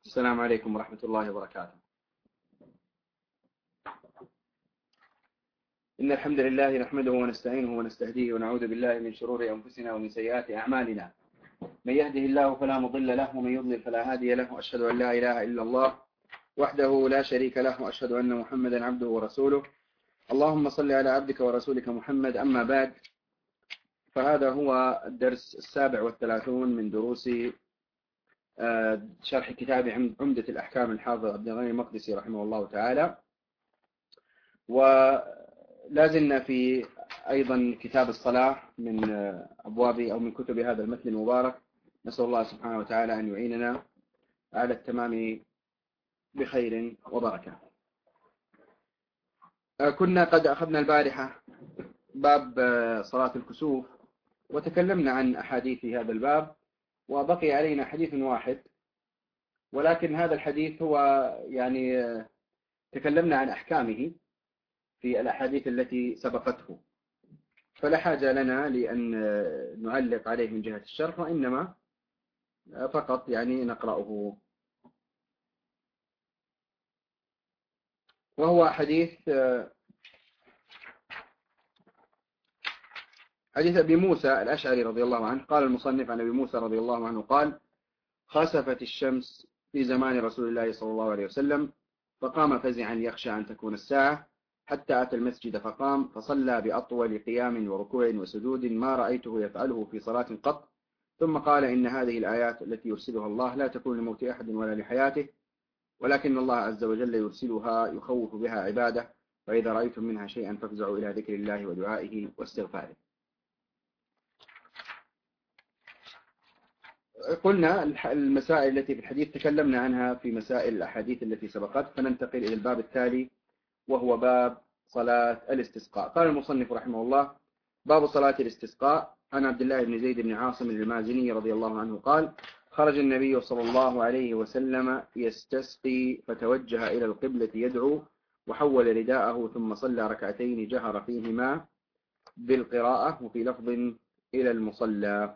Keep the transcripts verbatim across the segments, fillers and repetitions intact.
السلام عليكم ورحمة الله وبركاته. إن الحمد لله نحمده ونستعينه ونستهديه ونعوذ بالله من شرور أنفسنا ومن سيئات أعمالنا. من يهده الله فلا مضل له ومن يضلل فلا هادي له، وأشهد أن لا إله إلا الله وحده لا شريك له، وأشهد أن محمدا عبده ورسوله. اللهم صل على عبدك ورسولك محمد. أما بعد، فهذا هو الدرس السابع والثلاثون من دروس شرح كتاب عمدة الأحكام الحافظ عبد الغني المقدسي رحمه الله تعالى. ولا زلنا في أيضا كتاب الصلاة من أبواب أو من كتب هذا المتن المبارك. نسأل الله سبحانه وتعالى أن يعيننا على التمام بخير وبركة. كنا قد أخذنا البارحة باب صلاة الكسوف وتكلمنا عن أحاديث في هذا الباب، وبقي علينا حديث واحد، ولكن هذا الحديث هو يعني تكلمنا عن أحكامه في الأحاديث التي سبقته، فلا حاجة لنا لأن نعلق عليه من جهة الشرح، وإنما فقط يعني نقرأه. وهو حديث حديث أبي موسى الأشعري رضي الله عنه. قال المصنف عن أبي موسى رضي الله عنه قال: خسفت الشمس في زمان رسول الله صلى الله عليه وسلم، فقام فزعا يخشى أن تكون الساعة، حتى أتى المسجد فقام فصلى بأطول قيام وركوع وسجود ما رأيته يفعله في صلاة قط، ثم قال: إن هذه الآيات التي يرسلها الله لا تكون لموت أحد ولا لحياته، ولكن الله عز وجل يرسلها يخوف بها عباده، فإذا رأيتم منها شيئا فافزعوا إلى ذكر الله ودعائه واستغفاره. قلنا المسائل التي في الحديث تكلمنا عنها في مسائل الأحاديث التي سبقت، فننتقل إلى الباب التالي وهو باب صلاة الاستسقاء. قال المصنف رحمه الله: باب صلاة الاستسقاء. عن عبد الله بن زيد بن عاصم المازني رضي الله عنه قال: خرج النبي صلى الله عليه وسلم يستسقي، فتوجه إلى القبلة يدعو، وحول رداءه، ثم صلى ركعتين جهر فيهما بالقراءة، وفي لفظ إلى المصلى.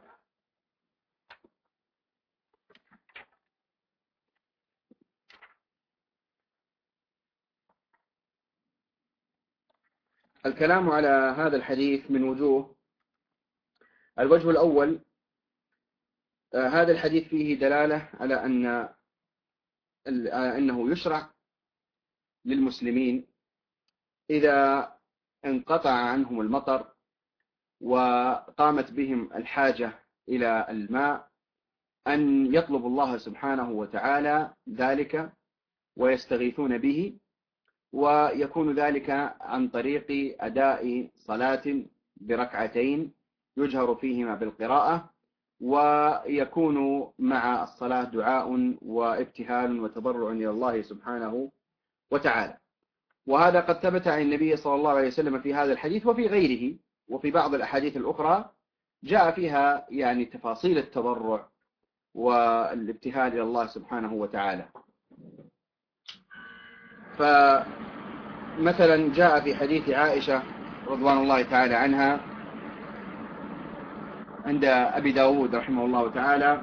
الكلام على هذا الحديث من وجوه. الوجه الأول: آه هذا الحديث فيه دلالة على أن أنه يشرع للمسلمين إذا انقطع عنهم المطر وقامت بهم الحاجة إلى الماء أن يطلب الله سبحانه وتعالى ذلك ويستغيثون به، ويكون ذلك عن طريق أداء صلاة بركعتين يجهر فيهما بالقراءة، ويكون مع الصلاة دعاء وابتهال وتضرع إلى الله سبحانه وتعالى. وهذا قد ثبت عن النبي صلى الله عليه وسلم في هذا الحديث وفي غيره، وفي بعض الأحاديث الأخرى جاء فيها يعني تفاصيل التضرع والابتهال إلى الله سبحانه وتعالى. فمثلا جاء في حديث عائشة رضوان الله تعالى عنها عند أبي داود رحمه الله تعالى،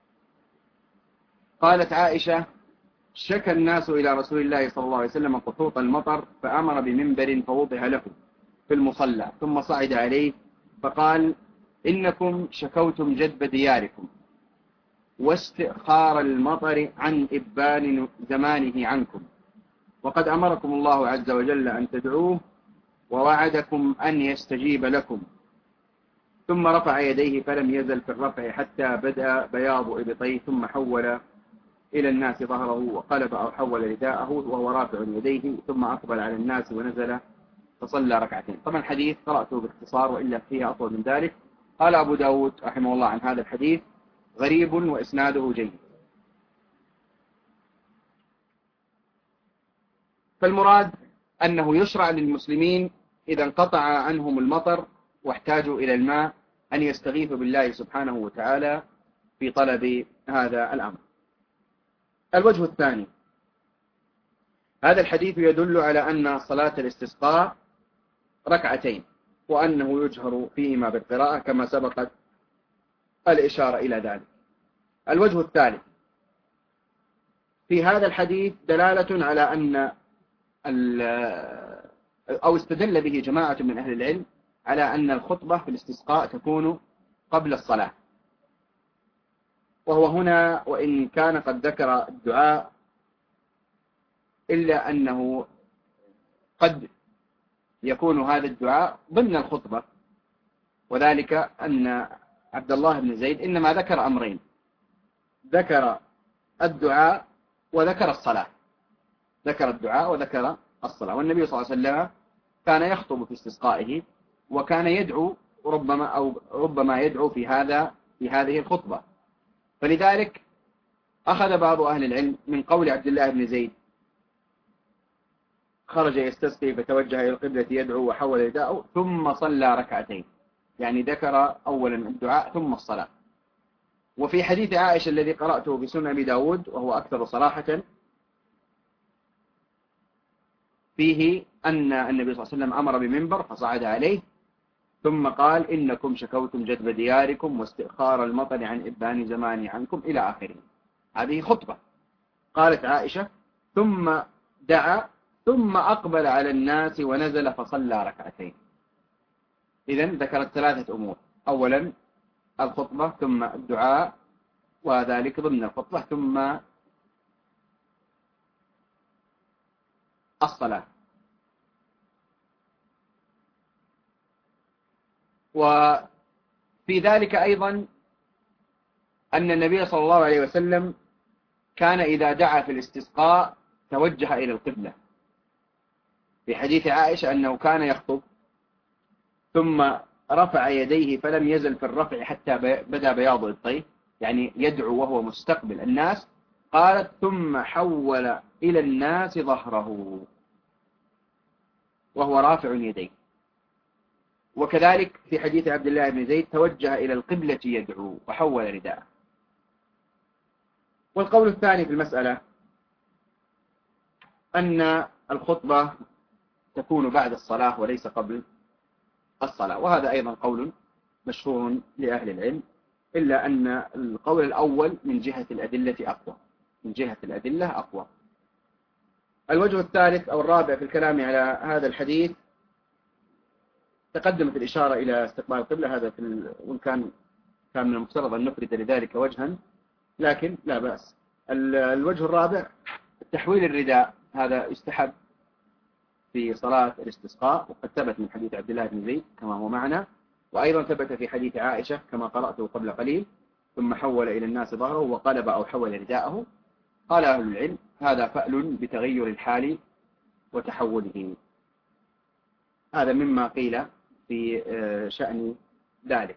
قالت عائشة: شكى الناس إلى رسول الله صلى الله عليه وسلم قطوط المطر، فأمر بمنبر فوضع له في المصلى، ثم صعد عليه فقال: إنكم شكوتم جدب دياركم واستئخار المطر عن إبان زمانه عنكم، وقد أمركم الله عز وجل أن تدعوه، ووعدكم أن يستجيب لكم. ثم رفع يديه فلم يزل في الرفع حتى بدأ بياض إبطيه، ثم حول إلى الناس ظهره وقلب أو حول رداءه وهو رافع يديه، ثم أقبل على الناس ونزل فصلى ركعتين. طبعا الحديث قرأته باختصار، وإلا فيه أطول من ذلك. قال أبو داود رحمه الله عن هذا الحديث: غريب وإسناده جيد. فالمراد أنه يشرع للمسلمين إذا انقطع عنهم المطر واحتاجوا إلى الماء أن يستغيثوا بالله سبحانه وتعالى في طلب هذا الأمر. الوجه الثاني: هذا الحديث يدل على أن صلاة الاستسقاء ركعتين، وأنه يجهر فيهما بالقراءة كما سبقت الإشارة إلى ذلك. الوجه الثالث: في هذا الحديث دلالة على أن أو استدل به جماعة من أهل العلم على أن الخطبة في الاستسقاء تكون قبل الصلاة. وهو هنا وإن كان قد ذكر الدعاء إلا أنه قد يكون هذا الدعاء ضمن الخطبة، وذلك أن عبد الله بن زيد إنما ذكر أمرين، ذكر الدعاء وذكر الصلاة، ذكر الدعاء وذكر الصلاة. والنبي صلى الله عليه وسلم كان يخطب في استسقائه وكان يدعو ربما أو ربما يدعو في هذا في هذه الخطبة. فلذلك أخذ بعض أهل العلم من قول عبد الله بن زيد خرج يستسقي فتوجه إلى القبلة يدعو وحول رداءه ثم صلى ركعتين، يعني ذكر أولا الدعاء ثم الصلاة. وفي حديث عائشة الذي قرأته في سنن أبي داود وهو أكثر صراحة فيه أن النبي صلى الله عليه وسلم أمر بمنبر فصعد عليه ثم قال إنكم شكوتم جدب دياركم واستئخار المطر عن إبان زماني عنكم إلى آخره. هذه خطبة. قالت عائشة ثم دعا ثم أقبل على الناس ونزل فصلى ركعتين. إذن ذكرت ثلاثة أمور، أولا الخطبة ثم الدعاء وذلك ضمن الخطبة ثم الصلاة. وفي ذلك أيضا أن النبي صلى الله عليه وسلم كان إذا دعا في الاستسقاء توجه إلى القبلة. في حديث عائشة أنه كان يخطب ثم رفع يديه فلم يزل في الرفع حتى بدأ بياض الطيف، يعني يدعو وهو مستقبل الناس. قالت ثم حول إلى الناس ظهره وهو رافع يديه. وكذلك في حديث عبد الله بن زيد توجه إلى القبلة يدعو وحول رداءه. والقول الثاني في المسألة أن الخطبة تكون بعد الصلاة وليس قبل الصلاة، وهذا أيضا قول مشهور لأهل العلم، إلا أن القول الأول من جهة الأدلة أقوى، من جهة الأدلة أقوى. الوجه الثالث أو الرابع في الكلام على هذا الحديث تقدمت الإشارة إلى استقبال القبلة، هذا في ال... وإن كان كان من المفترض أن نفرد لذلك وجها، لكن لا بأس. الوجه الرابع تحويل الرداء، هذا يستحب في صلاة الاستسقاء، وقد ثبت من حديث عبد الله بن زيد كما هو معنا، وأيضا ثبت في حديث عائشة كما قرأته قبل قليل ثم حول إلى الناس ظهره وقلب أو حول رداءه. قال أهل العلم هذا فأل بتغير الحال وتحوله. هذا مما قيل في شأن ذلك.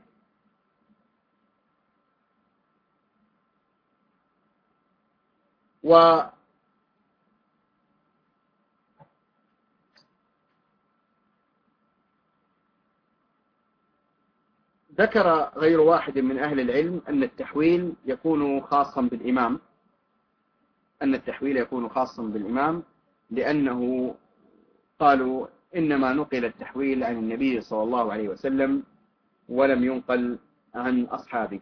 و ذكر غير واحد من أهل العلم أن التحويل يكون خاصا بالإمام، أن التحويل يكون خاصا بالإمام لأنه قالوا إنما نقل التحويل عن النبي صلى الله عليه وسلم ولم ينقل عن أصحابه.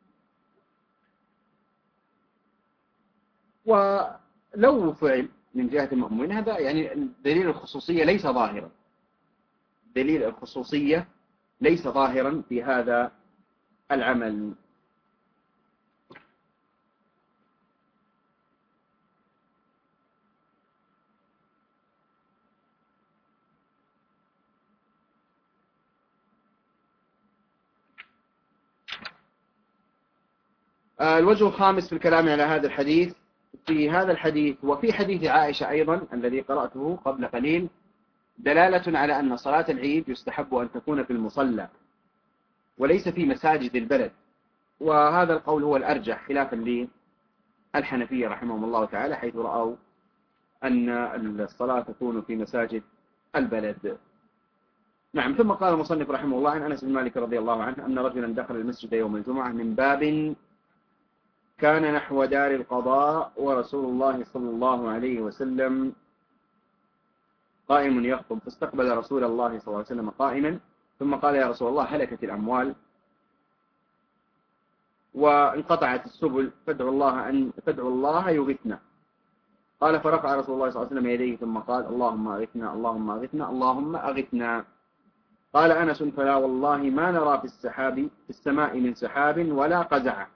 ولو فعل من جهة المؤمن هذا يعني دليل الخصوصية ليس ظاهرا، دليل الخصوصية ليس ظاهرا في هذا العمل. الوجه الخامس في الكلام على هذا الحديث، في هذا الحديث وفي حديث عائشة أيضا الذي قرأته قبل قليل دلالة على أن صلاة العيد يستحب أن تكون في المصلى وليس في مساجد البلد، وهذا القول هو الأرجح خلافا للحنفية رحمهم الله تعالى، حيث رأوا أن الصلاة تكون في مساجد البلد. نعم. ثم قال المصنف رحمه الله عن أنس بن مالك رضي الله عنه أن رجلا دخل المسجد يوم الجمعة من باب كان نحو دار القضاء ورسول الله صلى الله عليه وسلم قائم يخطب، فاستقبل رسول الله صلى الله عليه وسلم قائما ثم قال يا رسول الله هلكت الأموال وانقطعت السبل فادعوا الله أن فادعوا الله يغثنا. قال فرفع رسول الله صلى الله عليه وسلم يديه ثم قال اللهم أغثنا اللهم أغثنا اللهم أغثنا. قال أنس فلا والله ما نرى في السحاب في السماء من سحاب ولا قزعة.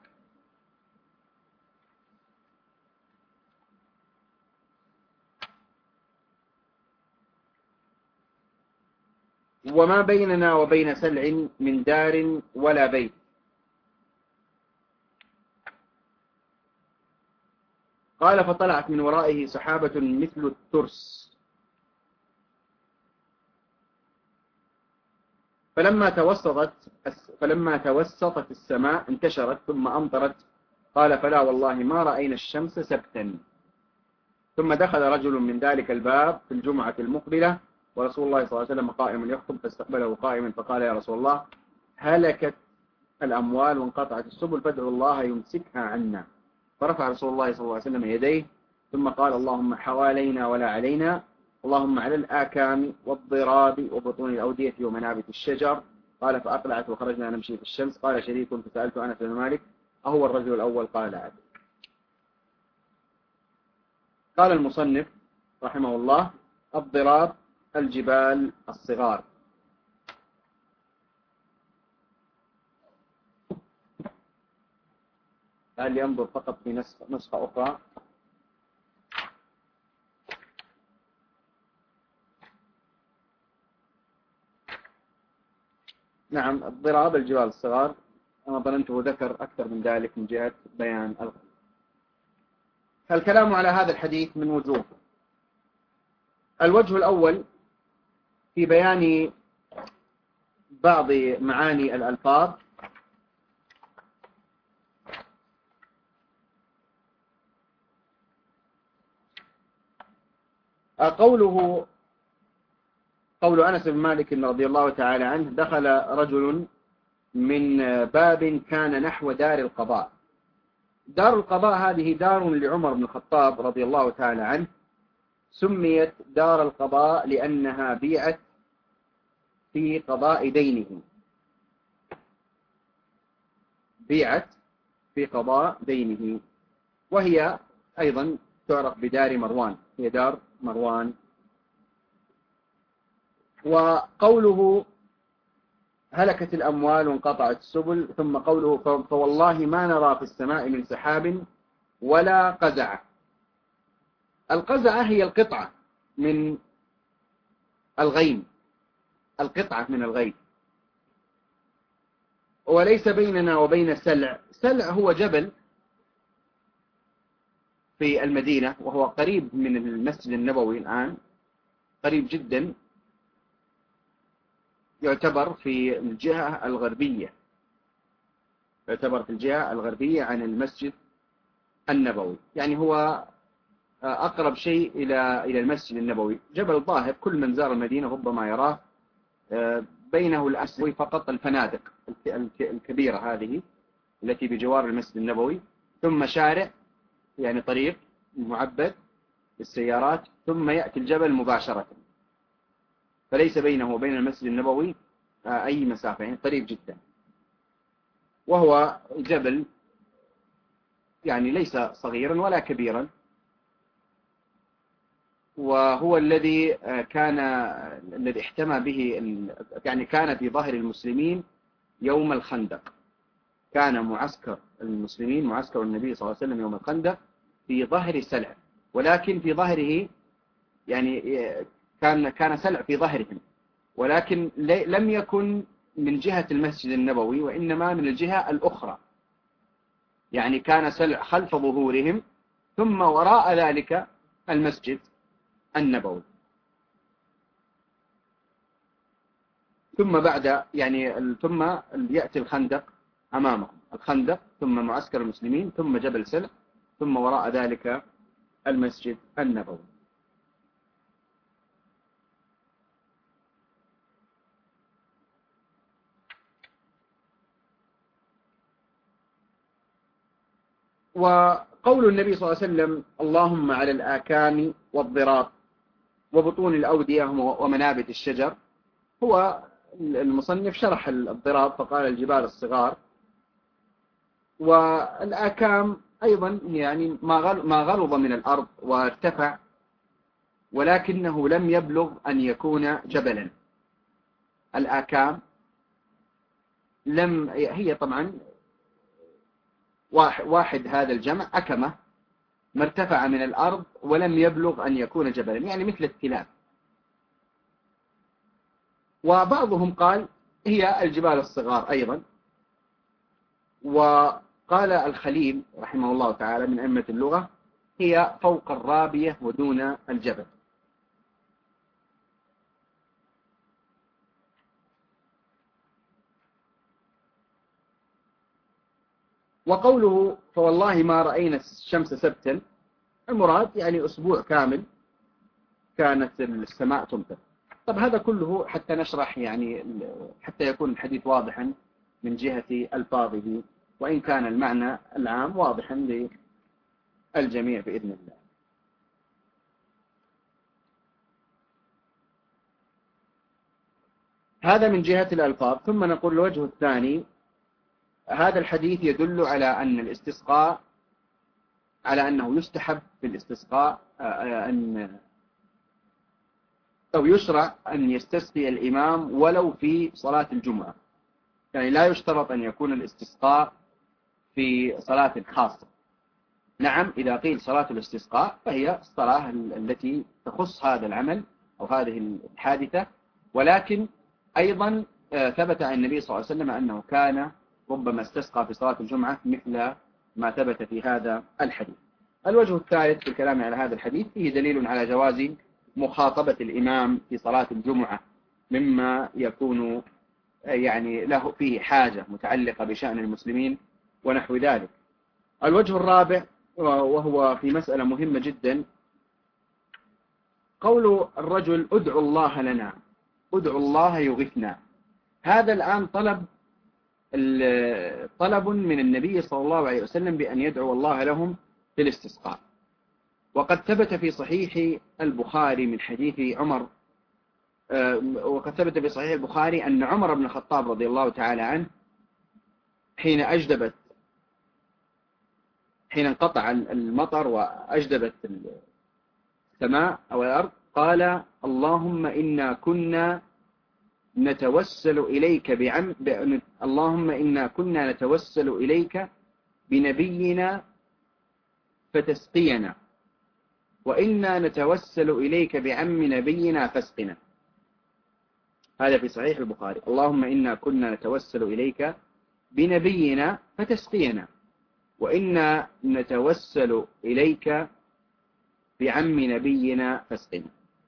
وما بيننا وبين سلع من دار ولا بيت. قال فطلعت من ورائه سحابة مثل الترس فلما توسطت فلما توسطت السماء انتشرت ثم أمطرت. قال فلا والله ما رأينا الشمس سبتا. ثم دخل رجل من ذلك الباب في الجمعة المقبلة ورسول الله صلى الله عليه وسلم قائم يخطب فاستقبله قائما فقال يا رسول الله هلكت الأموال وانقطعت السبل فادعوا الله يمسكها عنا. فرفع رسول الله صلى الله عليه وسلم يديه ثم قال اللهم حوالينا ولا علينا اللهم على الآكام والضراب وبطون الأودية ومنابت الشجر. قال فأقلعت وخرجنا نمشي في الشمس. قال شريك فسألت أنس بن مالك أهو الرجل الأول؟ قال لا أدري. قال المصنف رحمه الله الضراب الجبال الصغار. هل ينظر فقط في نسخة أخرى؟ نعم الضراب الجبال الصغار. أنا ظننته ذكر أكثر من ذلك من جهة بيان الغرب. الكلام على هذا الحديث من وجوه. الوجه الأول في بيان بعض معاني الألفاظ. قوله قول أنس بن مالك رضي الله تعالى عنه دخل رجل من باب كان نحو دار القضاء. دار القضاء هذه دار لعمر بن الخطاب رضي الله تعالى عنه، سميت دار القضاء لأنها بيعت في قضاء دينه بيعت في قضاء دينه وهي أيضا تعرف بدار مروان، هي دار مروان. وقوله هلكت الأموال وانقطعت السبل، ثم قوله فوالله ما نرى في السماء من سحاب ولا قزعة. القزعة هي القطعة من الغيم، القطعة من الغيم. وليس بيننا وبين سلع. سلع هو جبل في المدينة وهو قريب من المسجد النبوي الآن، قريب جدا، يعتبر في الجهة الغربية يعتبر في الجهة الغربية عن المسجد النبوي، يعني هو أقرب شيء إلى إلى المسجد النبوي. جبل الظاهر كل من زار المدينة ربما يراه، بينه الأسوي فقط الفنادق الكبيرة هذه التي بجوار المسجد النبوي، ثم شارع يعني طريق معبد للسيارات، ثم يأتي الجبل مباشرة، فليس بينه وبين المسجد النبوي أي مسافة، يعني قريب جدا. وهو جبل يعني ليس صغيرا ولا كبيرا، وهو الذي كان الذي احتمى به يعني كان في ظهر المسلمين يوم الخندق. كان معسكر المسلمين معسكر النبي صلى الله عليه وسلم يوم الخندق في ظهر سلع، ولكن في ظهره يعني كان كان سلع في ظهرهم، ولكن لم يكن من جهة المسجد النبوي وإنما من الجهة الأخرى، يعني كان سلع خلف ظهورهم، ثم وراء ذلك المسجد النبوي. ثم بعد يعني ثم يأتي الخندق أمامهم، الخندق ثم معسكر المسلمين ثم جبل سلع ثم وراء ذلك المسجد النبوي. وقول النبي صلى الله عليه وسلم اللهم على الآكام والضراب وبطون الأودية ومنابت الشجر، هو المصنف شرح الضراب فقال الجبال الصغار، والآكام أيضا يعني ما غل- ما غلظ من الأرض وارتفع، ولكنه لم يبلغ أن يكون جبلا. الآكام لم هي طبعا واحد, واحد هذا الجمع أكمة، ما ارتفع من الأرض ولم يبلغ أن يكون جبلا، يعني مثل التلال. وبعضهم قال هي الجبال الصغار أيضا. وقال الخليل رحمه الله تعالى من أئمة اللغة هي فوق الرابية ودون الجبل. وقوله فوالله ما رأينا الشمس سبتا، المراد يعني أسبوع كامل كانت السماء تمطر. طب هذا كله حتى نشرح يعني حتى يكون الحديث واضحا من جهة ألفاظه، وإن كان المعنى العام واضحا للجميع بإذن الله. هذا من جهة الألفاظ. ثم نقول الوجه الثاني، هذا الحديث يدل على أن الاستسقاء، على أنه يستحب في الاستسقاء أن أو يشرع أن يستسقي الإمام ولو في صلاة الجمعة، يعني لا يشترط أن يكون الاستسقاء في صلاة خاصة. نعم إذا قيل صلاة الاستسقاء فهي الصلاة التي تخص هذا العمل أو هذه الحادثة، ولكن أيضا ثبت عن النبي صلى الله عليه وسلم أنه كان ربما استسقى في صلاة الجمعة مثل ما ثبت في هذا الحديث. الوجه الثالث في الكلام على هذا الحديث فيه دليل على جواز مخاطبة الإمام في صلاة الجمعة مما يكون يعني له فيه حاجة متعلقة بشأن المسلمين ونحو ذلك. الوجه الرابع وهو في مسألة مهمة جدا، قول الرجل ادعوا الله لنا، ادعوا الله يغثنا. هذا الآن طلب طلب من النبي صلى الله عليه وسلم بأن يدعو الله لهم في الاستسقاء. وقد ثبت في صحيح البخاري من حديث عمر وقد ثبت في صحيح البخاري أن عمر بن الخطاب رضي الله تعالى عنه حين أجدبت حين انقطع المطر وأجدبت السماء أو الأرض قال اللهم إنا كنا نتوسل إليك بعم ب... اللهم إنا كنا نتوسل إليك بنبينا فتسقينا، وإنا نتوسل إليك بعم نبينا فاسقنا. هذا في صحيح البخاري. اللهم إنا كنا نتوسل إليك بنبينا فتسقينا، وإنا نتوسل إليك بعم نبينا فاسقنا.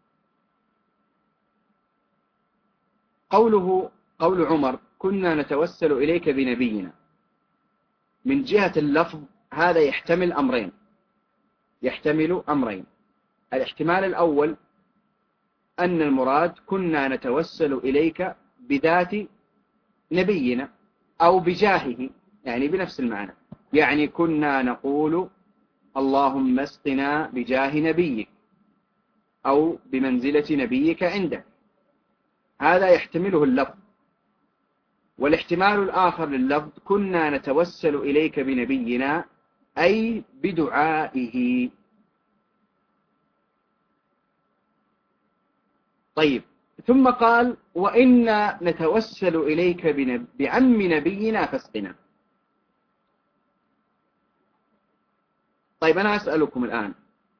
قوله قول عمر كنا نتوسل إليك بنبينا، من جهة اللفظ هذا يحتمل أمرين يحتمل أمرين الاحتمال الأول أن المراد كنا نتوسل إليك بذات نبينا أو بجاهه، يعني بنفس المعنى، يعني كنا نقول اللهم اسقنا بجاه نبيك أو بمنزلة نبيك عندك. هذا يحتمله اللفظ. والاحتمال الآخر لللفظ كنا نتوسل إليك بنبينا أي بدعائه. طيب ثم قال وإنا نتوسل إليك بعم نبينا فاسقنا. طيب أنا أسألكم الآن،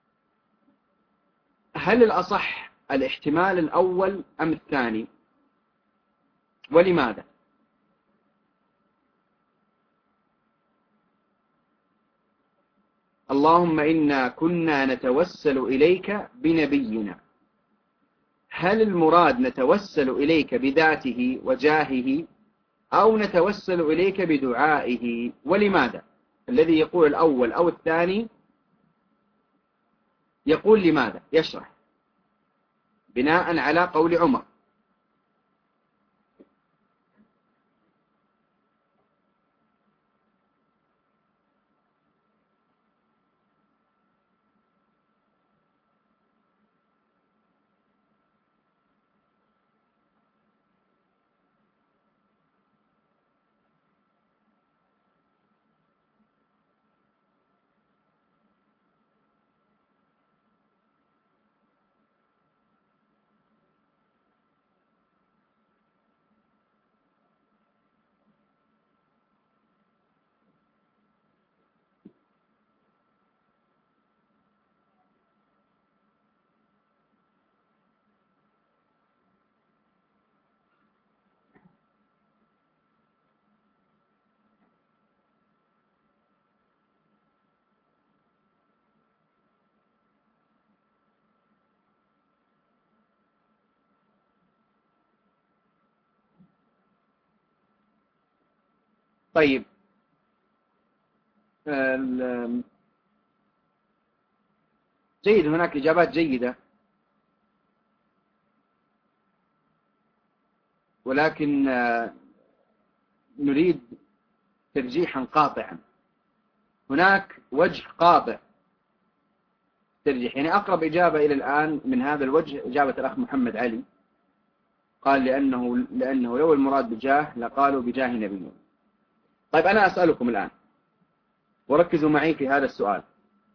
هل الأصح الاحتمال الأول أم الثاني؟ ولماذا؟ اللهم إنا كنا نتوسل إليك بنبينا، هل المراد نتوسل إليك بذاته وجاهه أو نتوسل إليك بدعائه؟ ولماذا؟ الذي يقول الأول أو الثاني يقول لماذا؟ يشرح بناء على قول عمر. طيب جيد، هناك إجابات جيدة، ولكن نريد ترجيحا قاطعا. هناك وجه قاطع ترجيح، يعني أقرب إجابة إلى الآن من هذا الوجه إجابة الأخ محمد علي، قال لأنه, لأنه لو المراد بجاه لقالوا بجاه نبينا. طيب أنا أسألكم الآن وركزوا معي في هذا السؤال،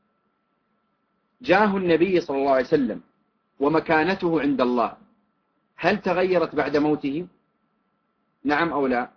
جاه النبي صلى الله عليه وسلم ومكانته عند الله هل تغيرت بعد موته؟ نعم أو لا؟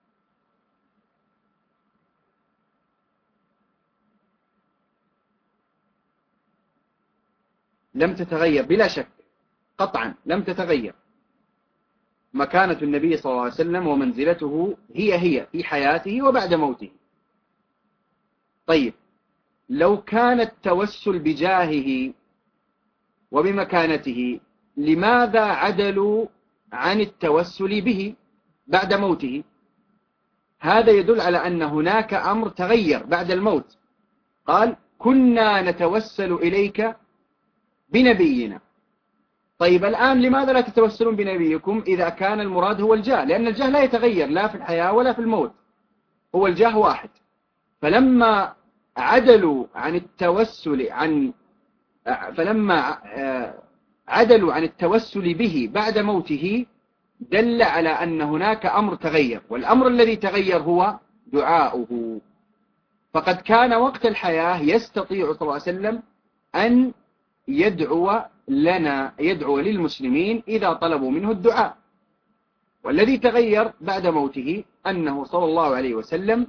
لم تتغير بلا شك، قطعا لم تتغير. مكانة النبي صلى الله عليه وسلم ومنزلته هي هي في حياته وبعد موته. طيب لو كان التوسل بجاهه وبمكانته لماذا عدلوا عن التوسل به بعد موته؟ هذا يدل على أن هناك أمر تغير بعد الموت. قال كنا نتوسل إليك بنبينا. طيب الآن لماذا لا تتوسلون بنبيكم إذا كان المراد هو الجاه؟ لأن الجاه لا يتغير لا في الحياة ولا في الموت، هو الجاه واحد. فلما عدلوا عن التوسل عن فلما عدلوا عن التوسل به بعد موته دل على أن هناك أمر تغير، والأمر الذي تغير هو دعاؤه. فقد كان وقت الحياة يستطيع صلى الله عليه وسلم أن يدعو لنا يدعو للمسلمين إذا طلبوا منه الدعاء، والذي تغير بعد موته أنه صلى الله عليه وسلم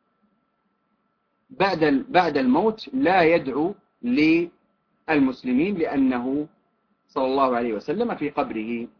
بعد بعد الموت لا يدعو للمسلمين لأنه صلى الله عليه وسلم في قبره.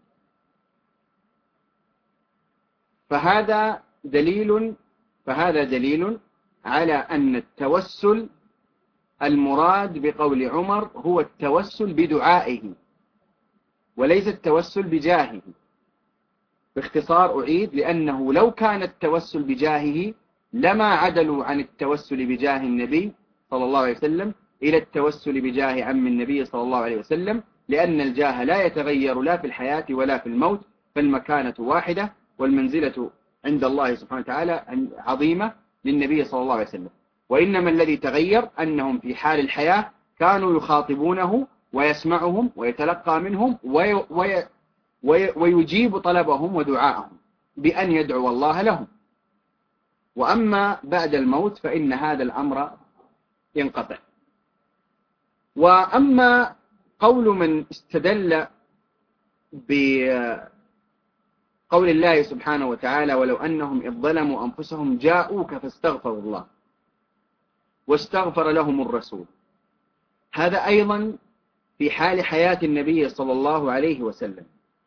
فهذا دليل فهذا دليل على أن التوسل المراد بقول عمر هو التوسل بدعائه وليس التوسل بجاهه. باختصار أعيد، لأنه لو كان التوسل بجاهه لما عدلوا عن التوسل بجاه النبي صلى الله عليه وسلم إلى التوسل بجاه عم النبي صلى الله عليه وسلم، لأن الجاه لا يتغير لا في الحياة ولا في الموت، فالمكانة واحدة والمنزلة عند الله سبحانه وتعالى عظيمة للنبي صلى الله عليه وسلم. وإنما الذي تغير أنهم في حال الحياة كانوا يخاطبونه ويسمعهم ويتلقى منهم وي وي وي ويجيب طلبهم ودعاءهم بأن يدعو الله لهم. وأما بعد الموت فإن هذا الأمر ينقطع. وأما قول من استدل بقول الله سبحانه وتعالى ولو أنهم إذ ظلموا أنفسهم جاءوك فاستغفروا الله واستغفر لهم الرسول، هذا أيضا في حال حياة النبي صلى الله عليه وسلم،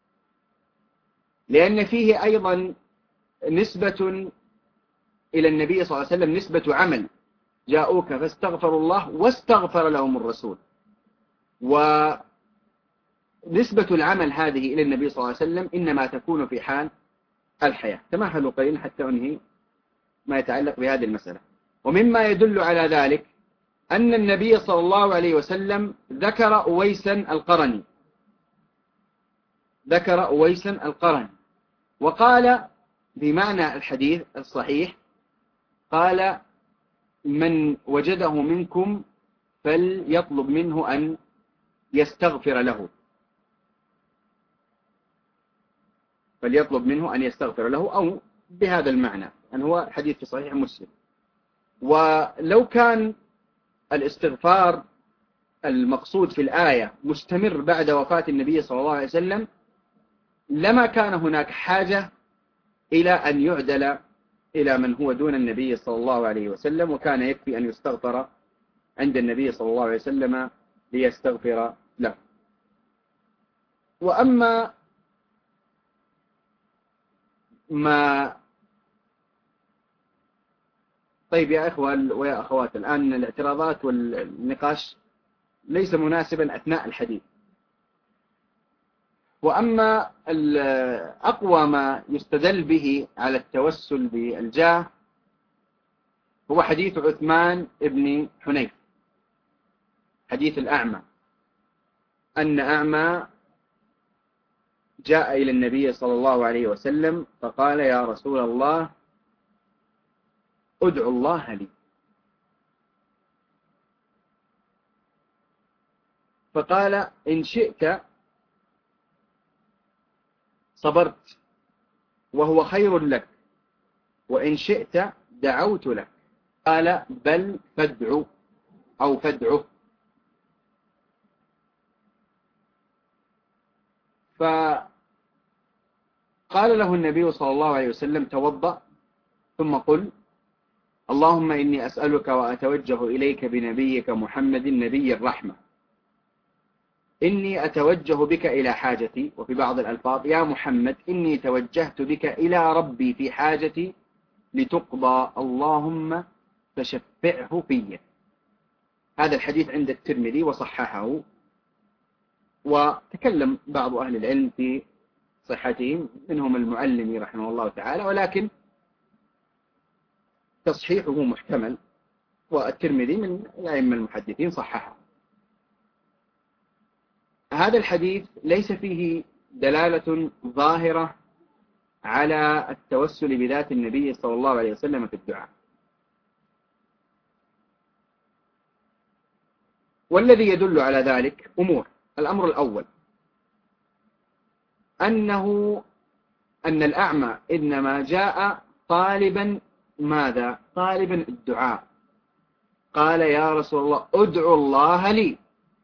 لأن فيه أيضا نسبة إلى النبي صلى الله عليه وسلم، نسبة عمل، جاءوك فاستغفروا الله واستغفر لهم الرسول. ونسبة العمل هذه إلى النبي صلى الله عليه وسلم إنما تكون في حال الحياة. تمهلوا قليلا حتى أنهي ما يتعلق بهذه المسألة. ومما يدل على ذلك أن النبي صلى الله عليه وسلم ذكر أويسا القرني ذكر أويسا القرني وقال بمعنى الحديث الصحيح، قال من وجده منكم فليطلب منه أن يستغفر له فليطلب منه أن يستغفر له أو بهذا المعنى، أن هو حديث في صحيح مسلم. ولو كان الاستغفار المقصود في الآية مستمر بعد وفاة النبي صلى الله عليه وسلم لما كان هناك حاجة إلى أن يعدل إلى من هو دون النبي صلى الله عليه وسلم، وكان يكفي أن يستغفر عند النبي صلى الله عليه وسلم ليستغفر له. وأما ما طيب يا إخوة ويا أخوات، الآن الاعتراضات والنقاش ليس مناسبا أثناء الحديث. وأما أقوى ما يستدل به على التوسل بالجاه هو حديث عثمان بن حنيف، حديث الأعمى، أن أعمى جاء إلى النبي صلى الله عليه وسلم فقال: يا رسول الله ادعو الله لي. فقال: إن شئت صبرت وهو خير لك، وإن شئت دعوت لك. قال: بل فادعو أو فادعه. فقال له النبي صلى الله عليه وسلم: توضأ ثم قل: اللهم إني أسألك وأتوجه إليك بنبيك محمد نبي الرحمة، إني أتوجه بك إلى حاجتي. وفي بعض الألفاظ: يا محمد إني توجهت بك إلى ربي في حاجتي لتقضى، اللهم فشفعه في. هذا الحديث عند الترمذي وصححه، وتكلم بعض أهل العلم في صحته منهم المعلمي رحمه الله تعالى، ولكن تصحيحه محتمل، والترمذي من الأئمة المحدثين صححه. هذا الحديث ليس فيه دلالة ظاهرة على التوسل بذات النبي صلى الله عليه وسلم في الدعاء، والذي يدل على ذلك أمور. الأمر الأول أنه أن الأعمى إنما جاء طالبا ماذا؟ طالبا الدعاء. قال: يا رسول الله ادعو الله لي.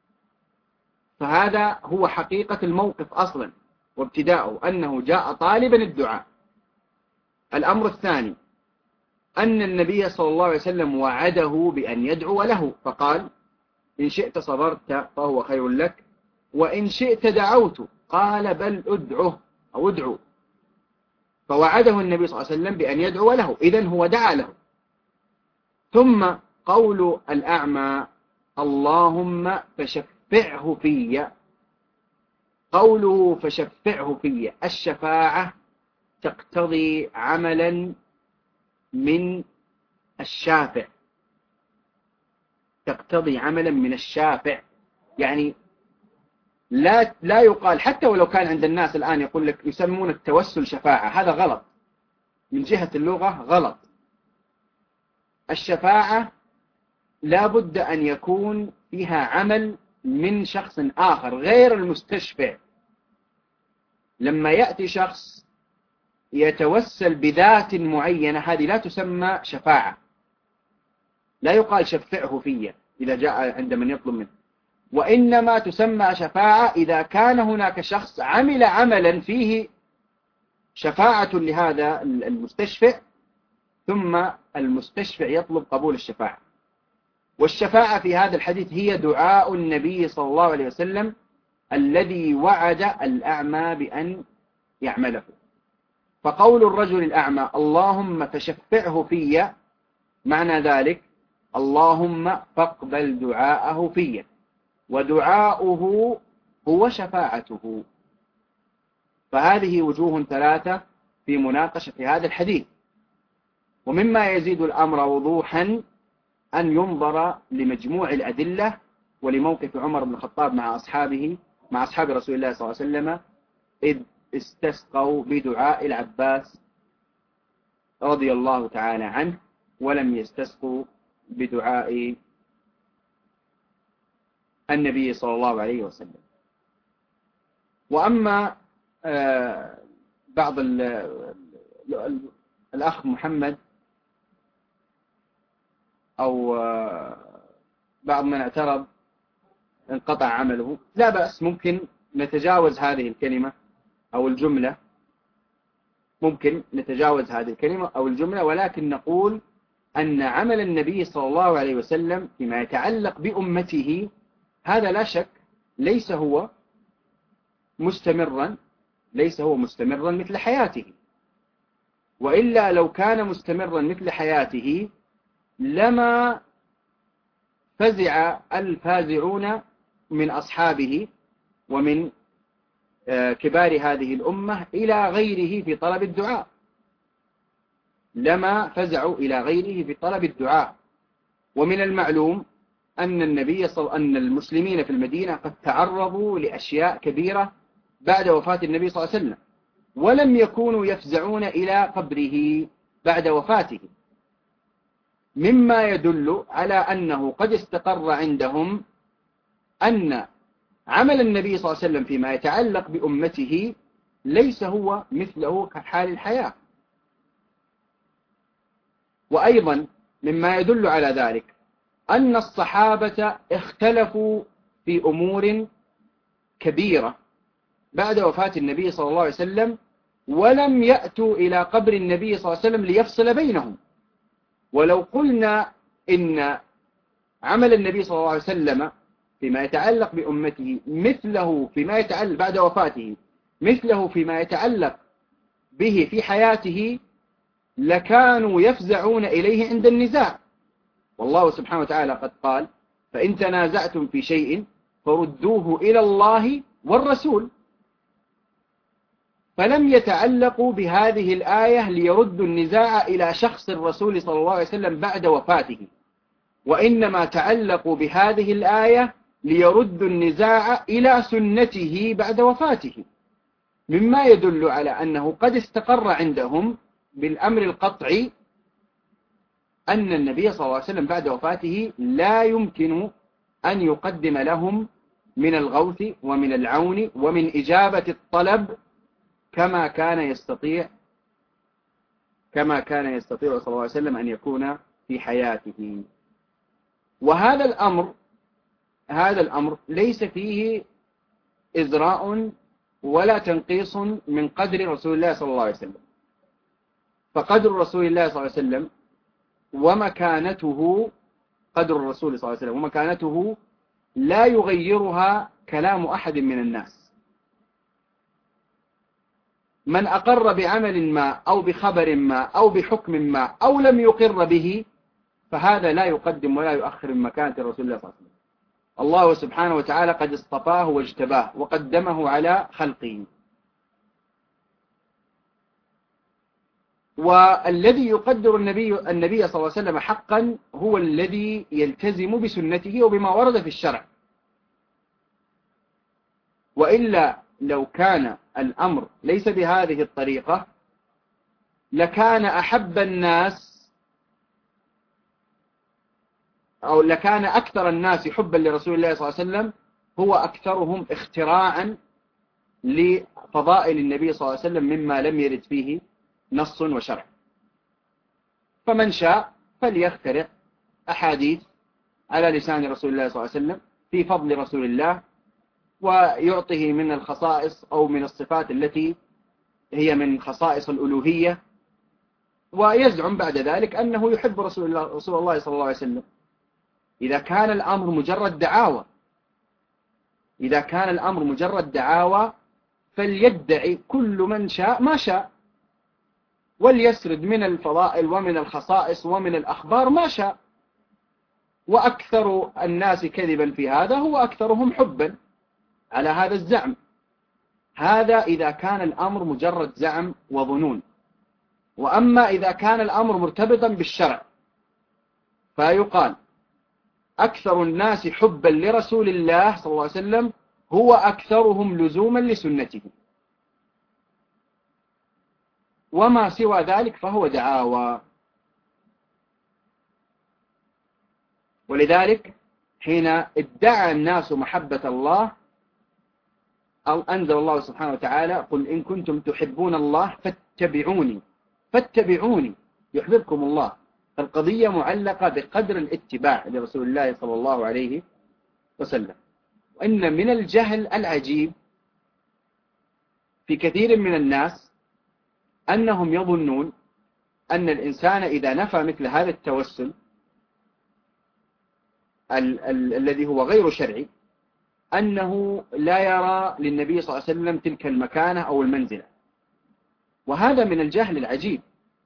فهذا هو حقيقة الموقف أصلا وابتداؤه، أنه جاء طالبا الدعاء. الأمر الثاني أن النبي صلى الله عليه وسلم وعده بأن يدعو له، فقال: إن شئت صبرت فهو خير لك، وإن شئت دعوت. قال: بل ادعه أو ادعو. فوعده النبي صلى الله عليه وسلم بأن يدعو له، إذن هو دعا له. ثم قول الأعمى: اللهم فشفعه في. قوله فشفعه في، الشفاعة تقتضي عملا من الشافع، تقتضي عملا من الشافع. يعني لا لا يقال، حتى ولو كان عند الناس الآن يقول لك يسمون التوسل شفاعة، هذا غلط من جهة اللغة، غلط. الشفاعة لا بد أن يكون فيها عمل من شخص آخر غير المستشفع. لما يأتي شخص يتوسل بذات معينة، هذه لا تسمى شفاعة، لا يقال شفعه في إذا جاء عند من يطلب منه، وإنما تسمى شفاعة إذا كان هناك شخص عمل عملا فيه شفاعة لهذا المستشفع، ثم المستشفع يطلب قبول الشفاعة. والشفاعة في هذا الحديث هي دعاء النبي صلى الله عليه وسلم الذي وعد الأعمى بأن يعمله. فقول الرجل الأعمى: اللهم فشفعه في، معنى ذلك اللهم فاقبل دعاءه في، ودعاؤه هو شفاعته. فهذه وجوه ثلاثة في مناقشة هذا الحديث. ومما يزيد الأمر وضوحا أن ينظر لمجموع الأدلة ولموقف عمر بن الخطاب مع أصحابه مع أصحاب رسول الله صلى الله عليه وسلم إذ استسقوا بدعاء العباس رضي الله تعالى عنه، ولم يستسقوا بدعاء النبي صلى الله عليه وسلم. وأما بعض الأخ محمد أو بعض من اعترض انقطع عمله، لا بأس، ممكن نتجاوز هذه الكلمة أو الجملة، ممكن نتجاوز هذه الكلمة أو الجملة، ولكن نقول أن عمل النبي صلى الله عليه وسلم فيما يتعلق بأمته هذا لا شك ليس هو مستمرا ليس هو مستمرا مثل حياته، وإلا لو كان مستمرا مثل حياته لما فزع الفازعون من أصحابه ومن كبار هذه الأمة إلى غيره في طلب الدعاء، لما فزعوا إلى غيره بطلب الدعاء. ومن المعلوم أن النبي صلى أن المسلمين في المدينة قد تعرضوا لأشياء كبيرة بعد وفاة النبي صلى الله عليه وسلم، ولم يكونوا يفزعون إلى قبره بعد وفاته، مما يدل على أنه قد استقر عندهم أن عمل النبي صلى الله عليه وسلم فيما يتعلق بأمته ليس هو مثله كحال الحياة. وأيضا مما يدل على ذلك أن الصحابة اختلفوا في أمور كبيرة بعد وفاة النبي صلى الله عليه وسلم، ولم يأتوا إلى قبر النبي صلى الله عليه وسلم ليفصل بينهم. ولو قلنا إن عمل النبي صلى الله عليه وسلم فيما يتعلق بأمته مثله فيما يتعلق بعد وفاته مثله فيما يتعلق به في حياته، لكانوا يفزعون إليه عند النزاع. والله سبحانه وتعالى قد قال: فإن تنازعتم في شيء فردوه إلى الله والرسول. فلم يتعلقوا بهذه الآية ليردوا النزاع إلى شخص الرسول صلى الله عليه وسلم بعد وفاته، وإنما تعلقوا بهذه الآية ليردوا النزاع إلى سنته بعد وفاته، مما يدل على أنه قد استقر عندهم بالأمر القطعي أن النبي صلى الله عليه وسلم بعد وفاته لا يمكن أن يقدم لهم من الغوث ومن العون ومن إجابة الطلب كما كان يستطيع كما كان يستطيع صلى الله عليه وسلم أن يكون في حياته. وهذا الأمر هذا الأمر ليس فيه إزراء ولا تنقيص من قدر رسول الله صلى الله عليه وسلم، فقدر رسول الله صلى الله عليه وسلم ومكانته قدر الرسول صلى الله عليه وسلم ومكانته لا يغيرها كلام أحد من الناس. من أقر بعمل ما أو بخبر ما أو بحكم ما أو لم يقر به فهذا لا يقدم ولا يؤخر من مكانة الرسول الله صلى الله عليه وسلم. الله سبحانه وتعالى قد اصطفاه واجتباه وقدمه على خلقه. والذي يقدر النبي النبي صلى الله عليه وسلم حقا هو الذي يلتزم بسنته وبما ورد في الشرع. وإلا لو كان الأمر ليس بهذه الطريقة لكان أحب الناس أو لكان أكثر الناس حبا لرسول الله صلى الله عليه وسلم هو أكثرهم اختراعا لفضائل النبي صلى الله عليه وسلم مما لم يرد فيه نص وشرع. فمن شاء فليخترع أحاديث على لسان رسول الله صلى الله عليه وسلم في فضل رسول الله ويعطيه من الخصائص أو من الصفات التي هي من خصائص الألوهية، ويزعم بعد ذلك أنه يحب رسول الله, رسول الله صلى الله عليه وسلم. إذا كان الأمر مجرد دعاوى إذا كان الأمر مجرد دعاوى فليدعي كل من شاء ما شاء، وليسرد من الفضائل ومن الخصائص ومن الأخبار ما شاء. وأكثر الناس كذبا في هذا هو أكثرهم حبا على هذا الزعم. هذا إذا كان الأمر مجرد زعم وظنون. وأما إذا كان الأمر مرتبطا بالشرع فيقال أكثر الناس حبا لرسول الله صلى الله عليه وسلم هو أكثرهم لزوما لسنته، وما سوى ذلك فهو دعاوى. ولذلك حين ادعى الناس محبة الله أو أنزل الله سبحانه وتعالى: قل إن كنتم تحبون الله فاتبعوني فاتبعوني يحببكم الله. القضية معلقة بقدر الاتباع لرسول الله صلى الله عليه وسلم. وإن من الجهل العجيب في كثير من الناس أنهم يظنون أن الإنسان إذا نفى مثل هذا التوسل ال ال الذي هو غير شرعي أنه لا يرى للنبي صلى الله عليه وسلم تلك المكانة أو المنزلة. وهذا من الجهل العجيب.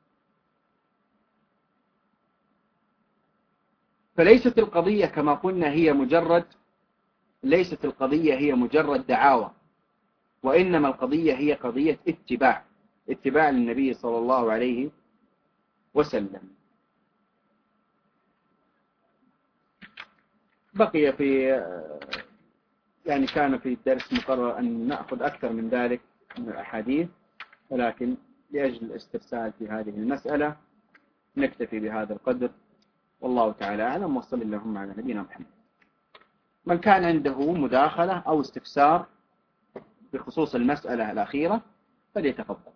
فليست القضية كما قلنا هي مجرد ليست القضية هي مجرد دعاوى، وإنما القضية هي قضية اتباع اتباع للنبي صلى الله عليه وسلم. بقي في يعني كان في الدرس مقرر أن نأخذ أكثر من ذلك من الأحاديث، ولكن لأجل الاسترسال في هذه المسألة نكتفي بهذا القدر، والله تعالى أعلم. وصل اللهم على نبينا محمد. من كان عنده مداخلة أو استفسار بخصوص المسألة الأخيرة فليتفضل.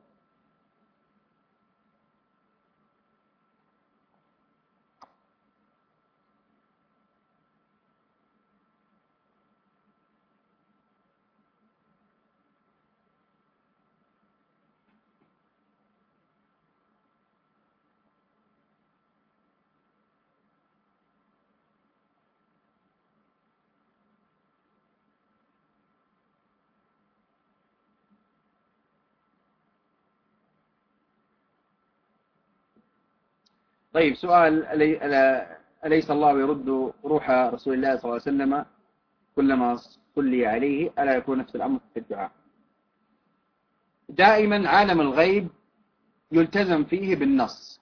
طيب، سؤال: أليس الله يرد روح رسول الله صلى الله عليه وسلم كلما صلي عليه؟ ألا يكون نفس الأمر في الدعاء؟ دائما عالم الغيب يلتزم فيه بالنص،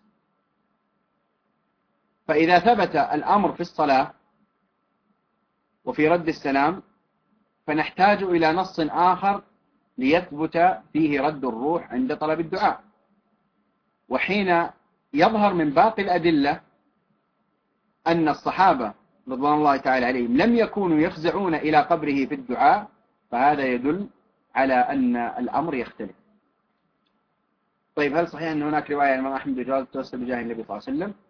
فإذا ثبت الأمر في الصلاة وفي رد السلام فنحتاج إلى نص آخر ليثبت فيه رد الروح عند طلب الدعاء. وحين يظهر من باقي الأدلة أن الصحابة رضوان الله تعالى عليهم لم يكونوا يفزعون إلى قبره في الدعاء، فهذا يدل على أن الأمر يختلف. طيب، هل صحيح أن هناك رواية عن الإمام أحمد بجواز التوسل بجاه النبي صلى الله عليه وسلم؟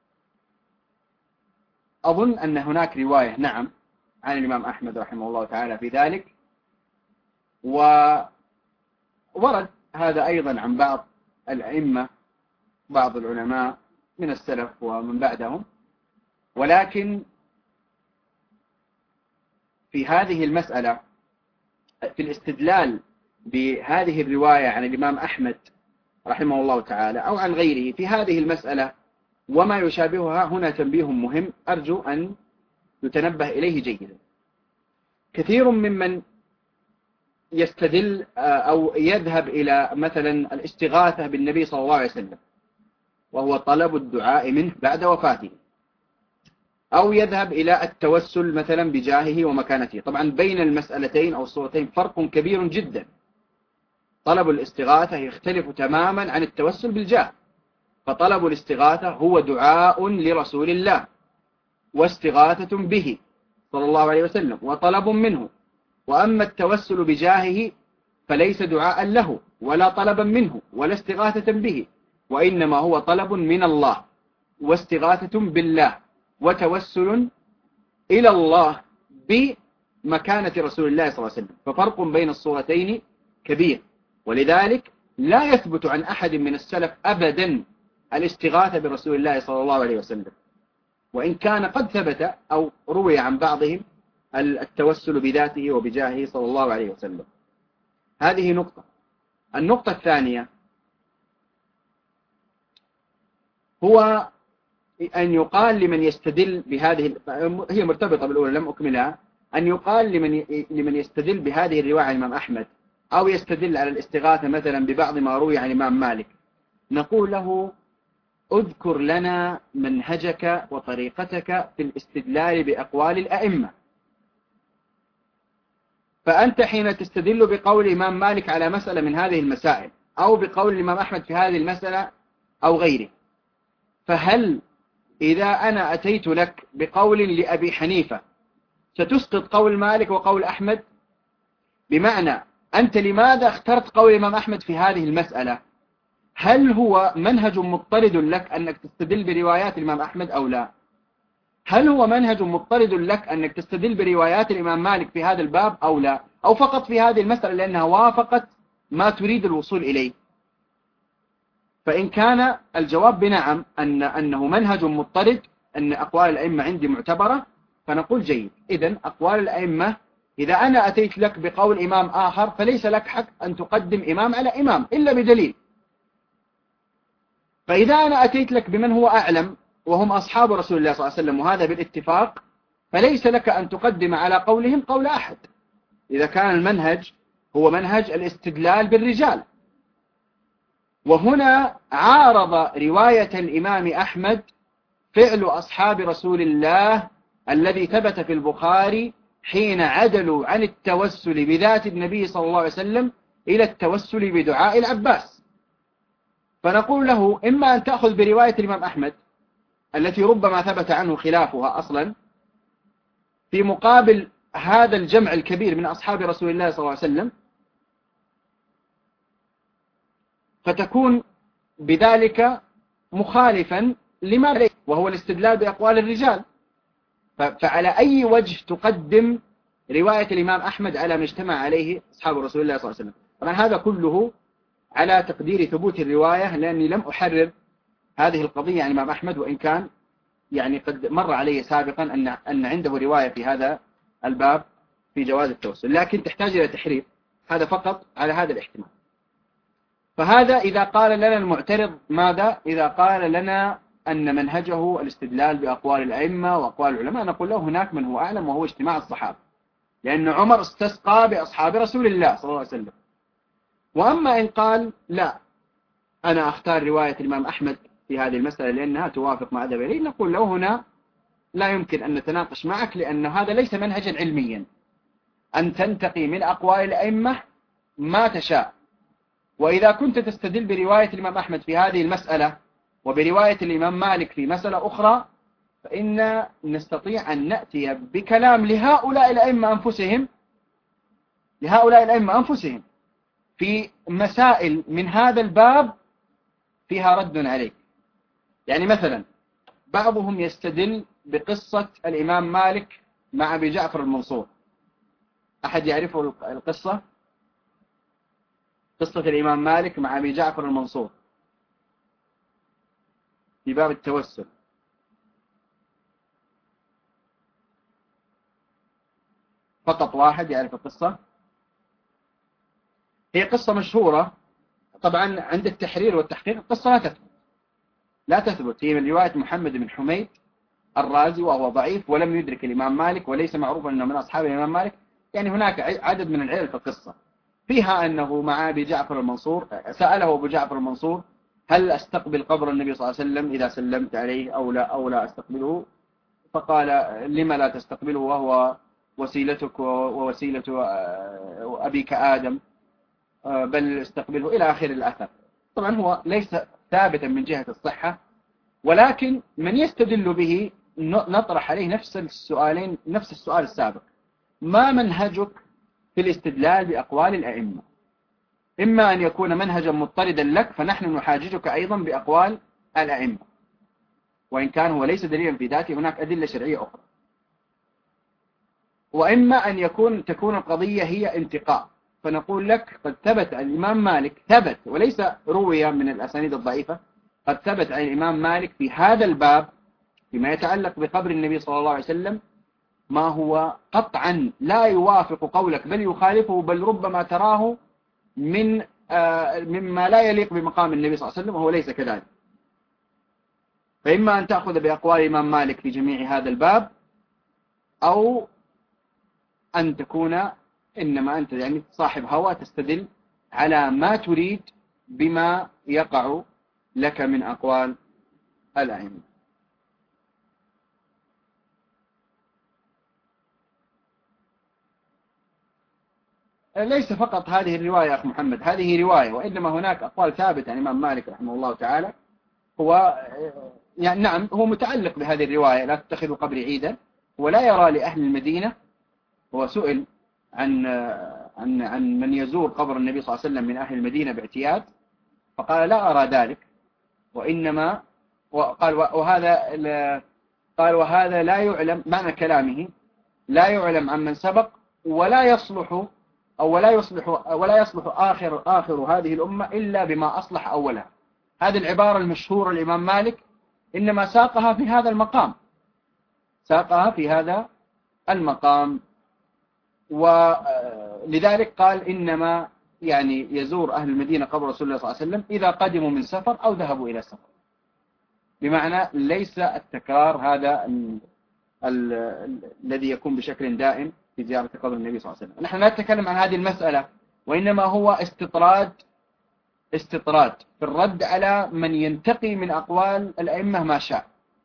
أظن أن هناك رواية نعم عن الإمام أحمد رحمه الله تعالى في ذلك، وورد هذا أيضا عن بعض الأئمة، بعض العلماء من السلف ومن بعدهم. ولكن في هذه المسألة في الاستدلال بهذه الرواية عن الإمام أحمد رحمه الله تعالى أو عن غيره في هذه المسألة وما يشابهها، هنا تنبيه مهم أرجو أن يتنبه إليه جيدا. كثير ممن يستدل أو يذهب إلى مثلا الاستغاثة بالنبي صلى الله عليه وسلم وهو طلب الدعاء منه بعد وفاته، أو يذهب إلى التوسل مثلا بجاهه ومكانته. طبعا بين المسألتين أو الصورتين فرق كبير جدا. طلب الاستغاثة يختلف تماما عن التوسل بالجاه، فطلب الاستغاثة هو دعاء لرسول الله واستغاثة به صلى الله عليه وسلم وطلب منه. وأما التوسل بجاهه فليس دعاء له ولا طلبا منه ولا استغاثة به، وإنما هو طلب من الله واستغاثة بالله وتوسل إلى الله بمكانة رسول الله صلى الله عليه وسلم. ففرق بين الصورتين كبير، ولذلك لا يثبت عن أحد من السلف أبدا الاستغاثة برسول الله صلى الله عليه وسلم، وإن كان قد ثبت أو روي عن بعضهم التوسل بذاته وبجاهه صلى الله عليه وسلم. هذه نقطة. النقطة الثانية هو أن يقال لمن يستدل بهذه، هي مرتبطة بالأولى لم أكملها، أن يقال لمن لمن يستدل بهذه الرواية عن الإمام أحمد أو يستدل على الاستغاثة مثلا ببعض ما روي عن الإمام مالك، نقول له: اذكر لنا منهجك وطريقتك في الاستدلال بأقوال الأئمة. فأنت حين تستدل بقول الإمام مالك على مسألة من هذه المسائل أو بقول الإمام أحمد في هذه المسألة أو غيره، فهل إذا أنا أتيت لك بقول لأبي حنيفة ستسقط قول مالك وقول أحمد؟ بمعنى أنت لماذا اخترت قول الإمام أحمد في هذه المسألة؟ هل هو منهج مضطرد لك أنك تستدل بروايات الإمام أحمد أو لا؟ هل هو منهج مضطرد لك أنك تستدل بروايات الإمام مالك في هذا الباب أو لا؟ أو فقط في هذه المسألة لأنها وافقت ما تريد الوصول إليه؟ فإن كان الجواب بنعم أن أنه منهج مضطرد، أن أقوال الأئمة عندي معتبرة، فنقول جيد. إذن أقوال الأئمة إذا أنا أتيت لك بقول إمام آخر فليس لك حق أن تقدم إمام على إمام إلا بدليل. فإذا أنا أتيت لك بمن هو أعلم وهم أصحاب رسول الله صلى الله عليه وسلم وهذا بالاتفاق، فليس لك أن تقدم على قولهم قول أحد إذا كان المنهج هو منهج الاستدلال بالرجال. وهنا عارض رواية الإمام أحمد فعل أصحاب رسول الله الذي ثبت في البخاري حين عدلوا عن التوسل بذات النبي صلى الله عليه وسلم إلى التوسل بدعاء العباس. فنقول له إما أن تأخذ برواية الإمام أحمد التي ربما ثبت عنه خلافها أصلا في مقابل هذا الجمع الكبير من أصحاب رسول الله صلى الله عليه وسلم، فتكون بذلك مخالفا لما عليه وهو الاستدلال بأقوال الرجال. فعلى أي وجه تقدم رواية الإمام أحمد على ما اجتمع عليه أصحاب رسول الله صلى الله عليه وسلم؟ طبعا هذا كله على تقدير ثبوت الرواية، لأني لم أحرر هذه القضية عن الإمام أحمد، وإن كان يعني قد مر علي سابقا أن أن عنده رواية في هذا الباب في جواز التوسل، لكن تحتاج إلى تحرير. هذا فقط على هذا الاحتمال. فهذا إذا قال لنا المعترض ماذا؟ إذا قال لنا أن منهجه الاستدلال بأقوال الأئمة وأقوال العلماء، نقول له هناك من هو أعلم وهو اجتماع الصحابة، لأن عمر استسقى بأصحاب رسول الله صلى الله عليه وسلم. وأما إن قال لا أنا أختار رواية الإمام أحمد في هذه المسألة لأنها توافق مع ذهبي، نقول له هنا لا يمكن أن نتناقش معك، لأن هذا ليس منهجا علميا أن تنتقي من أقوال الأئمة ما تشاء. وإذا كنت تستدل برواية الإمام أحمد في هذه المسألة وبرواية الإمام مالك في مسألة أخرى، فإن نستطيع أن نأتي بكلام لهؤلاء الأئمة أنفسهم لهؤلاء الأئمة أنفسهم في مسائل من هذا الباب فيها رد عليك. يعني مثلا بعضهم يستدل بقصة الإمام مالك مع أبي جعفر المنصور. أحد يعرفه القصة؟ قصة الإمام مالك مع أبي جعفر المنصور في باب التوسل. فقط واحد يعرف القصة. هي قصة مشهورة طبعا عند التحرير والتحقيق. القصة لا تثبت لا تثبت هي من رواية محمد بن حميد الرازي وهو ضعيف ولم يدرك الإمام مالك وليس معروفا أنه من أصحاب الإمام مالك. يعني هناك عدد من العلل في القصة، فيها أنه مع أبي جعفر المنصور سأله أبو جعفر المنصور هل أستقبل قبر النبي صلى الله عليه وسلم إذا سلمت عليه أو لا أو لا أستقبله؟ فقال لما لا تستقبله وهو وسيلتك ووسيلة أبيك آدم، بل استقبله إلى آخر الأثر. طبعا هو ليس ثابتا من جهة الصحة، ولكن من يستدل به نطرح عليه نفس السؤالين نفس السؤال السابق: ما منهجك في الاستدلال بأقوال الأئمة؟ إما أن يكون منهجا مضطردا لك فنحن نحاججك أيضا بأقوال الأئمة، وإن كان هو ليس دليلا في ذاته، هناك أدلة شرعية أخرى. وإما أن يكون تكون القضية هي انتقاء، فنقول لك قد ثبت عن الإمام مالك ثبت وليس روي من الأسانيد الضعيفة، قد ثبت عن الإمام مالك في هذا الباب فيما يتعلق بقبر النبي صلى الله عليه وسلم ما هو قطعا لا يوافق قولك بل يخالفه، بل ربما تراه من آه مما لا يليق بمقام النبي صلى الله عليه وسلم وهو ليس كذلك. فإما أن تأخذ بأقوال الإمام مالك في جميع هذا الباب، أو أن تكون إنما أنت يعني صاحب هوى تستدل على ما تريد بما يقع لك من أقوال الأئمة. ليس فقط هذه الرواية يا أخ محمد، هذه رواية، وإنما هناك أقوال ثابتة عن الإمام مالك رحمه الله تعالى. هو يعني نعم هو متعلق بهذه الرواية لا تتخذوا قبري عيدا، ولا يرى لأهل المدينة. هو سئل عن عن عن من يزور قبر النبي صلى الله عليه وسلم من أهل المدينة باعتياد، فقال لا أرى ذلك، وإنما وقال وهذا قال وهذا لا يعلم معنى كلامه، لا يعلم عن من سبق ولا يصلح أو ولا يصلح ولا يصلح آخر آخر هذه الأمة إلا بما أصلح أولها. هذه العبارة المشهورة الإمام مالك إنما ساقها في هذا المقام ساقها في هذا المقام ولذلك قال إنما يعني يزور أهل المدينة قبر رسول الله صلى الله عليه وسلم إذا قدموا من سفر أو ذهبوا إلى سفر، بمعنى ليس التكرار هذا ال ال الذي يكون بشكل دائم في زيارة قبر النبي صلى الله عليه وسلم. نحن لا نتكلم عن هذه المسألة، وإنما هو استطراد استطراد في الرد على من ينتقي من أقوال الأئمة ما شاء.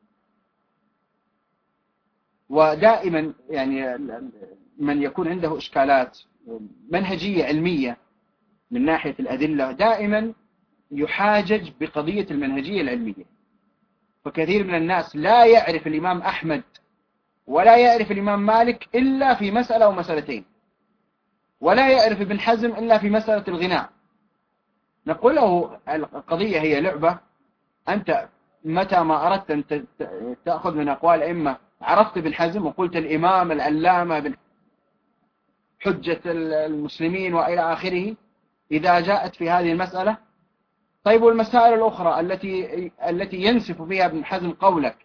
ودائما يعني من يكون عنده إشكالات منهجية علمية من ناحية الأدلة دائما يحاجج بقضية المنهجية العلمية. فكثير من الناس لا يعرف الإمام أحمد ولا يعرف الإمام مالك إلا في مسألة ومسألتين، ولا يعرف ابن حزم إلا في مسألة الغناء. نقول له القضية هي لعبة، أنت متى ما أردت أن تأخذ من أقوال إما عرفت ابن حزم وقلت الإمام العلامة بن حجة المسلمين وإلى آخره إذا جاءت في هذه المسألة. طيب والمسائل الأخرى التي التي ينسف فيها ابن حزم قولك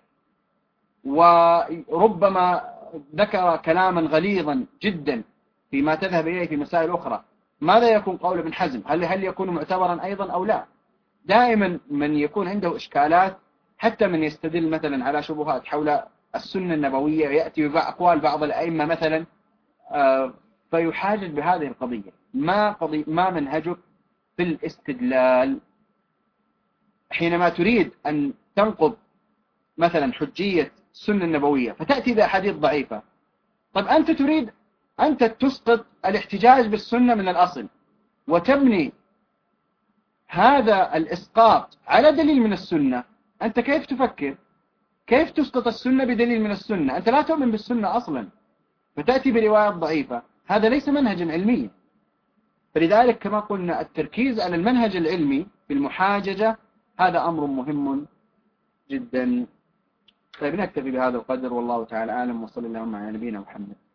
وربما ذكر كلاما غليظا جدا فيما تذهب إليه في مسائل أخرى، ماذا يكون قول ابن حزم؟ هل هل يكون معتبرا أيضا أو لا؟ دائما من يكون عنده إشكالات، حتى من يستدل مثلا على شبهات حول السنة النبوية ويأتي بأقوال بعض الأئمة مثلا، فيحاجج بهذه القضية. ما قضي ما منهجك في الاستدلال حينما تريد أن تنقض مثلا حجية السنة النبوية فتأتي بأحاديث ضعيفة؟ طب أنت تريد أنت تسقط الاحتجاج بالسنة من الأصل وتبني هذا الإسقاط على دليل من السنة. أنت كيف تفكر؟ كيف تسقط السنة بدليل من السنة؟ أنت لا تؤمن بالسنة أصلا فتأتي بروايات ضعيفة. هذا ليس منهجا علميا. فلذلك كما قلنا التركيز على المنهج العلمي في المحاججة هذا أمر مهم جدا. طيب نكتفي بهذا القدر، والله تعالى أعلم، وصلى اللهم على نبينا محمد.